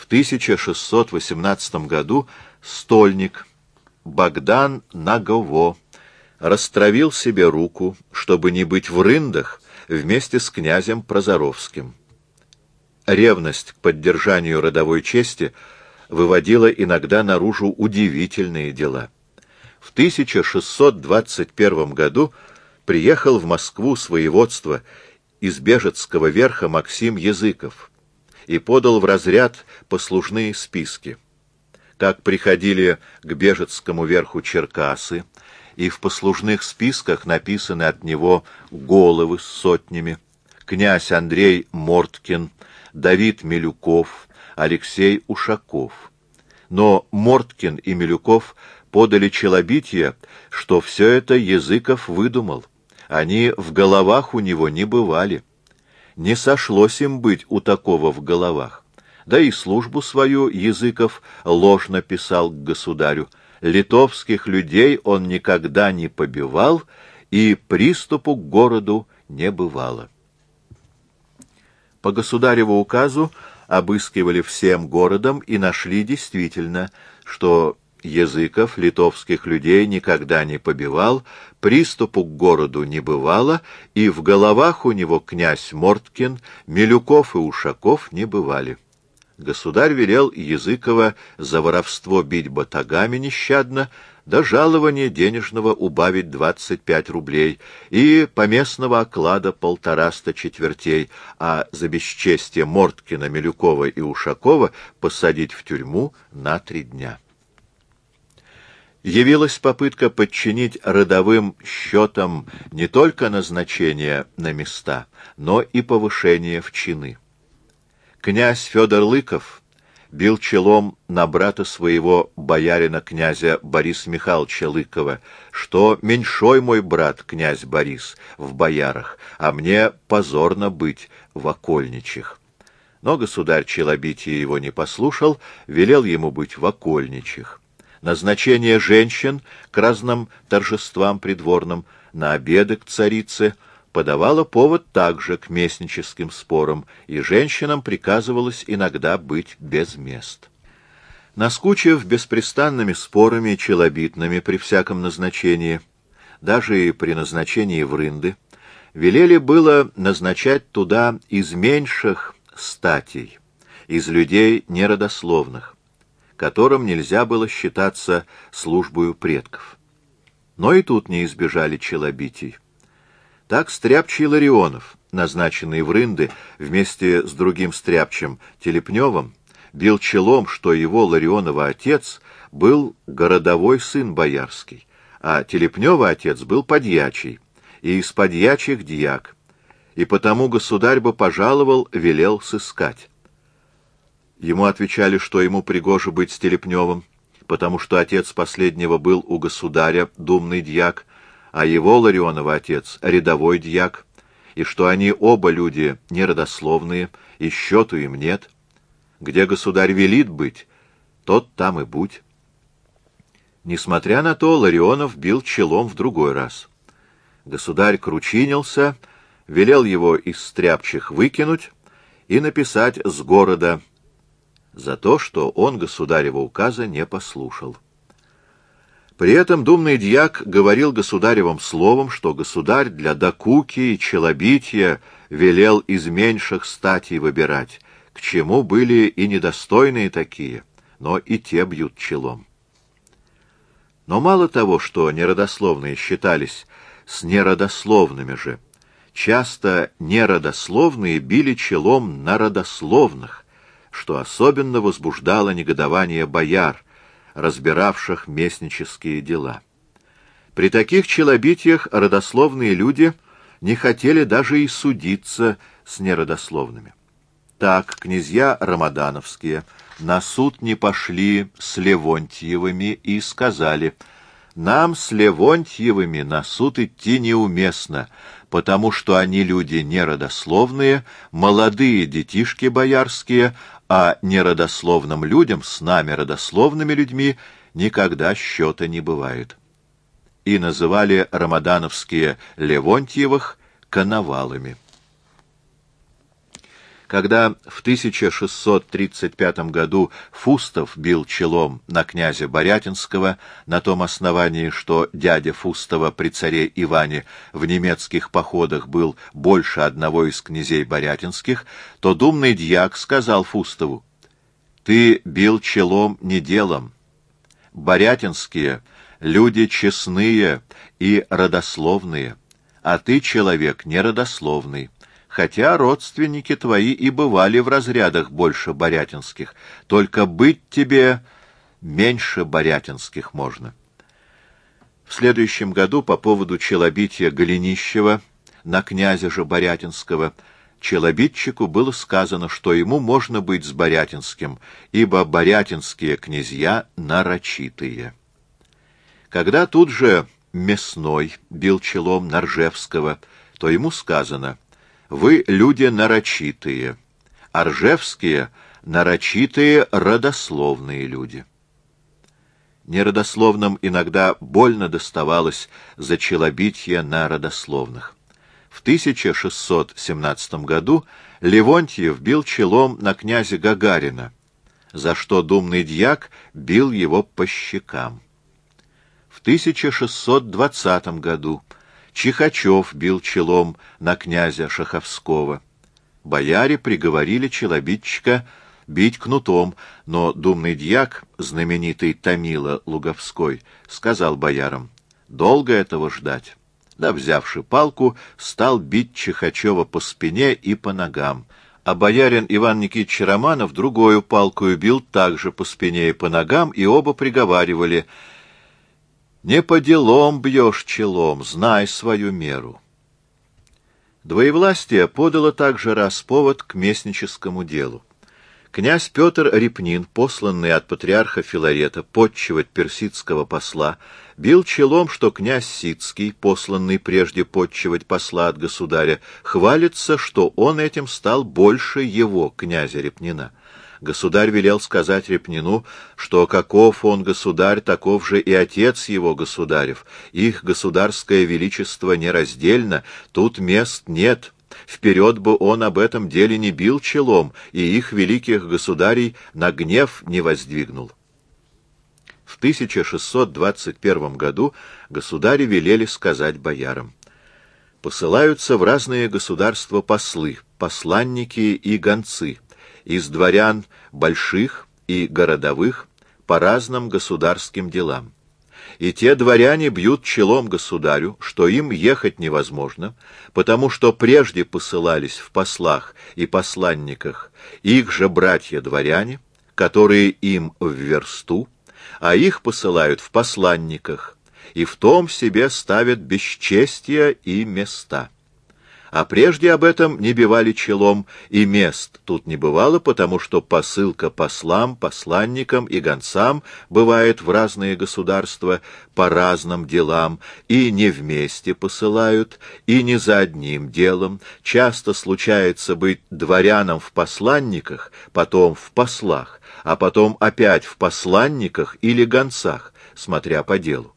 В 1618 году стольник Богдан Нагово растравил себе руку, чтобы не быть в рындах вместе с князем Прозоровским. Ревность к поддержанию родовой чести выводила иногда наружу удивительные дела. В 1621 году приехал в Москву с воеводства из Бежецкого верха Максим Языков и подал в разряд послужные списки. Как приходили к Бежецкому верху черкасы, и в послужных списках написаны от него головы с сотнями: князь Андрей Морткин, Давид Милюков, Алексей Ушаков. Но Морткин и Милюков подали челобитие, что все это Языков выдумал. Они в головах у него не бывали. Не сошлось им быть у такого в головах. Да и службу свою Языков ложно писал к государю. Литовских людей он никогда не побивал, и приступу к городу не бывало. По государеву указу обыскивали всем городом и нашли действительно, что Языков литовских людей никогда не побивал, приступу к городу не бывало, и в головах у него князь Морткин, Милюков и Ушаков не бывали. Государь велел Языкова за воровство бить батагами нещадно, до жалования денежного убавить 25 рублей и поместного оклада 150 четвертей, а за бесчестие Морткина, Милюкова и Ушакова посадить в тюрьму на 3 дня. Явилась попытка подчинить родовым счетам не только назначение на места, но и повышение в чины. Князь Федор Лыков бил челом на брата своего боярина князя Бориса Михайловича Лыкова, что меньшой мой брат, князь Борис, в боярах, а мне позорно быть в окольничих. Но государь челобития его не послушал, велел ему быть в окольничих. Назначение женщин к разным торжествам придворным, на обеды к царице подавало повод также к местническим спорам, и женщинам приказывалось иногда быть без мест. Наскучив беспрестанными спорами челобитными при всяком назначении, даже и при назначении в рынды, велели было назначать туда из меньших статей, из людей неродословных, которым нельзя было считаться службою предков. Но и тут не избежали челобитий. Так стряпчий Ларионов, назначенный в рынды вместе с другим стряпчим Телепневым, бил челом, что его Ларионова отец был городовой сын боярский, а Телепнева отец был подьячий, и из подьячих дьяк, и потому государь бы пожаловал, велел сыскать. Ему отвечали, что ему пригоже быть с Телепневым, потому что отец последнего был у государя думный дьяк, а его Ларионова отец — рядовой дьяк, и что они оба люди неродословные, и счету им нет. Где государь велит быть, тот там и будь. Несмотря на то, Ларионов бил челом в другой раз. Государь кручинился, велел его из стряпчих выкинуть и написать с города за то, что он государева указа не послушал. При этом думный дьяк говорил государевым словом, что государь для докуки и челобития велел из меньших статей выбирать, к чему были и недостойные такие, но и те бьют челом. Но мало того, что неродословные считались с неродословными же, часто неродословные били челом на родословных, что особенно возбуждало негодование бояр, разбиравших местнические дела. При таких челобитиях родословные люди не хотели даже и судиться с неродословными. Так князья рамадановские на суд не пошли с Левонтьевыми и сказали: «Нам с Левонтьевыми на суд идти неуместно, потому что они люди неродословные, молодые детишки боярские, а неродословным людям с нами, родословными людьми, никогда счета не бывает». И называли рамадановские Левонтьевых коновалами. Когда в 1635 году Фустов бил челом на князя Борятинского на том основании, что дядя Фустова при царе Иване в немецких походах был больше одного из князей Борятинских, то думный дьяк сказал Фустову: «Ты бил челом не делом. Борятинские — люди честные и родословные, а ты человек неродословный. Хотя родственники твои и бывали в разрядах больше борятинских, только быть тебе меньше борятинских можно». В следующем году по поводу челобития Голенищева на князя же Борятинского челобитчику было сказано, что ему можно быть с Борятинским, ибо борятинские князья нарочитые. Когда тут же Мясной бил челом на Ржевского, то ему сказано: «Вы люди нарочитые, а ржевские — нарочитые родословные люди». Неродословным иногда больно доставалось за челобитие на родословных. В 1617 году Левонтьев бил челом на князя Гагарина, за что думный дьяк бил его по щекам. В 1620 году Чихачев бил челом на князя Шаховского. Бояре приговорили челобитчика бить кнутом, но думный дьяк, знаменитый Томила Луговской, сказал боярам: «Долго этого ждать». Да, взявши палку, стал бить Чихачева по спине и по ногам, а боярин Иван Никитич Романов другую палкою бил также по спине и по ногам, и оба приговаривали: «Не по делам бьешь челом, знай свою меру». Двоевластие подало также раз повод к местническому делу. Князь Петр Репнин, посланный от патриарха Филарета подчивать персидского посла, бил челом, что князь Сицкий, посланный прежде подчивать посла от государя, хвалится, что он этим стал больше его, князя Репнина. Государь велел сказать Репнину, что каков он государь, таков же и отец его государев. Их государское величество нераздельно, тут мест нет. Вперед бы он об этом деле не бил челом, и их великих государей на гнев не воздвигнул. В 1621 году государи велели сказать боярам: «Посылаются в разные государства послы, посланники и гонцы, из дворян больших и городовых по разным государским делам. И те дворяне бьют челом государю, что им ехать невозможно, потому что прежде посылались в послах и посланниках их же братья-дворяне, которые им в версту, а их посылают в посланниках, и в том себе ставят бесчестия и места. А прежде об этом не бивали челом, и мест тут не бывало, потому что посылка послам, посланникам и гонцам бывает в разные государства по разным делам, и не вместе посылают, и не за одним делом. Часто случается быть дворянам в посланниках, потом в послах, а потом опять в посланниках или гонцах, смотря по делу.